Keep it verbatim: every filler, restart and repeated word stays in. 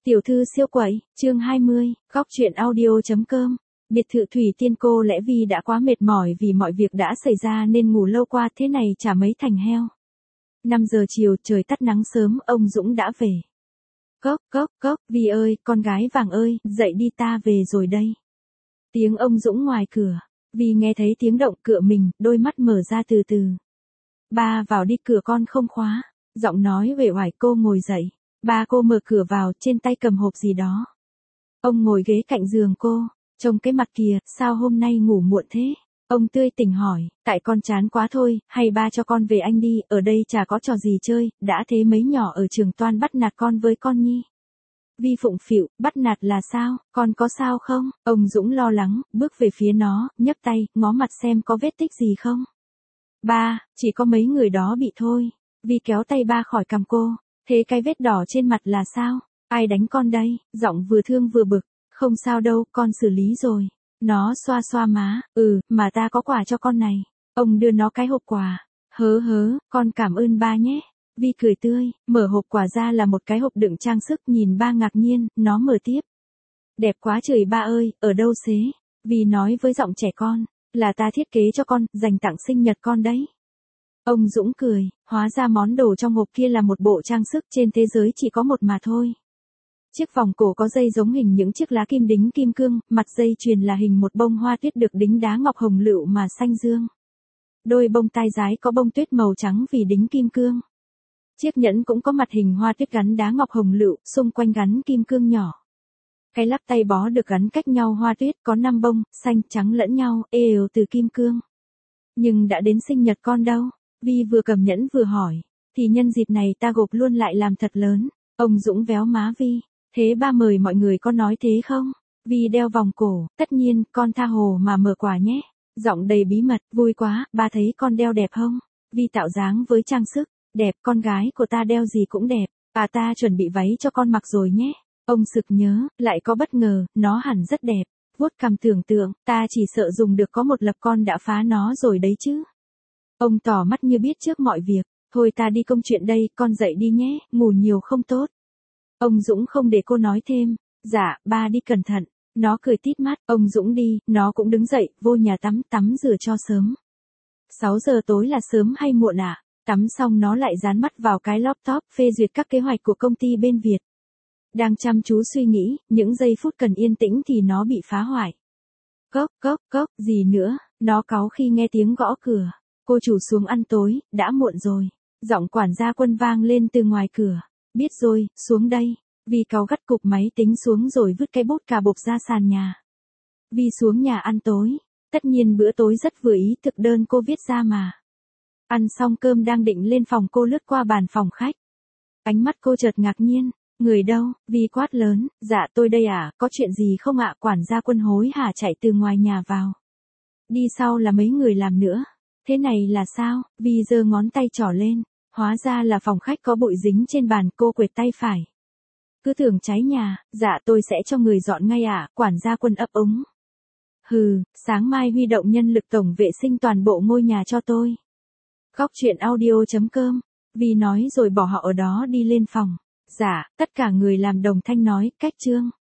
Tiểu thư siêu quậy, chương hai mươi, góc truyện audio.com. Biệt thự Thủy Tiên cô Lẽ Vi đã quá mệt mỏi vì mọi việc đã xảy ra nên ngủ lâu qua thế này chả mấy thành heo. năm giờ chiều trời tắt nắng sớm, ông Dũng đã về. Cốc, cốc, cốc, Vi ơi, con gái vàng ơi, dậy đi ta về rồi đây. Tiếng ông Dũng ngoài cửa. Vi nghe thấy tiếng động cựa mình, đôi mắt mở ra từ từ. Ba vào đi, cửa con không khóa. Giọng nói uể oải. Cô ngồi dậy. Ba cô mở cửa vào, trên tay cầm hộp gì đó. Ông ngồi ghế cạnh giường cô, trông cái mặt kìa, sao hôm nay ngủ muộn thế? Ông tươi tỉnh hỏi, tại con chán quá thôi, hay ba cho con về anh đi, ở đây chả có trò gì chơi, đã thế mấy nhỏ ở trường toan bắt nạt con với con Nhi. Vi phụng phịu, bắt nạt là sao, con có sao không? Ông Dũng lo lắng, bước về phía nó, nhấc tay, ngó mặt xem có vết tích gì không. Ba, chỉ có mấy người đó bị thôi. Vi kéo tay ba khỏi cằm cô. Thế cái vết đỏ trên mặt là sao? Ai đánh con đây? Giọng vừa thương vừa bực. Không sao đâu, con xử lý rồi. Nó xoa xoa má. Ừ, mà ta có quà cho con này. Ông đưa nó cái hộp quà. Hớ hớ, con cảm ơn ba nhé. Vi cười tươi, mở hộp quà ra là một cái hộp đựng trang sức. Nhìn ba ngạc nhiên, nó mở tiếp. Đẹp quá trời ba ơi, ở đâu xế? Vi nói với giọng trẻ con. Là ta thiết kế cho con, dành tặng sinh nhật con đấy. Ông Dũng cười, hóa ra món đồ trong hộp kia là một bộ trang sức, trên thế giới chỉ có một mà thôi. Chiếc vòng cổ có dây giống hình những chiếc lá kim đính kim cương, mặt dây chuyền là hình một bông hoa tuyết được đính đá ngọc hồng lựu mà xanh dương. Đôi bông tai dái có bông tuyết màu trắng vì đính kim cương. Chiếc nhẫn cũng có mặt hình hoa tuyết gắn đá ngọc hồng lựu, xung quanh gắn kim cương nhỏ. Cái lắc tay bó được gắn cách nhau hoa tuyết có năm bông, xanh trắng lẫn nhau, êu từ kim cương. Nhưng đã đến sinh nhật con đâu? Vi vừa cầm nhẫn vừa hỏi, thì nhân dịp này ta gộp luôn lại làm thật lớn. Ông Dũng véo má Vi, thế ba mời mọi người có nói thế không? Vi đeo vòng cổ, tất nhiên, con tha hồ mà mở quà nhé. Giọng đầy bí mật, vui quá, ba thấy con đeo đẹp không? Vi tạo dáng với trang sức, đẹp, con gái của ta đeo gì cũng đẹp, à ta chuẩn bị váy cho con mặc rồi nhé. Ông sực nhớ, lại có bất ngờ, nó hẳn rất đẹp. Vuốt cằm tưởng tượng, ta chỉ sợ dùng được có một lập con đã phá nó rồi đấy chứ. Ông tỏ mắt như biết trước mọi việc, thôi ta đi công chuyện đây, con dậy đi nhé, ngủ nhiều không tốt. Ông Dũng không để cô nói thêm, dạ, ba đi cẩn thận, nó cười tít mắt, ông Dũng đi, nó cũng đứng dậy, vô nhà tắm, tắm rửa cho sớm. sáu giờ tối là sớm hay muộn ạ? À? Tắm xong nó lại dán mắt vào cái laptop, phê duyệt các kế hoạch của công ty bên Việt. Đang chăm chú suy nghĩ, những giây phút cần yên tĩnh thì nó bị phá hoại. Cốc, cốc, cốc, gì nữa, nó cáu khi nghe tiếng gõ cửa. Cô chủ xuống ăn tối, đã muộn rồi. Giọng quản gia Quân vang lên từ ngoài cửa. Biết rồi, xuống đây. Vi cáu gắt cục máy tính xuống rồi vứt cái bút cà bộp ra sàn nhà. Vi xuống nhà ăn tối. Tất nhiên bữa tối rất vừa ý, thực đơn cô viết ra mà. Ăn xong cơm đang định lên phòng, cô lướt qua bàn phòng khách. Ánh mắt cô chợt ngạc nhiên. Người đâu? Vi quát lớn. Dạ tôi đây à, có chuyện gì không ạ? Quản gia Quân hối hả chạy từ ngoài nhà vào. Đi sau là mấy người làm nữa. Thế này là sao? Vi giơ ngón tay trỏ lên. Hóa ra là phòng khách có bụi dính trên bàn, cô quệt tay phải. Cứ tưởng cháy nhà, dạ tôi sẽ cho người dọn ngay ạ, à, quản gia Quân ấp úng. Hừ, sáng mai huy động nhân lực tổng vệ sinh toàn bộ ngôi nhà cho tôi. Góc truyện audio.com. Vi nói rồi bỏ họ ở đó đi lên phòng. Dạ, tất cả người làm đồng thanh nói, cách chương.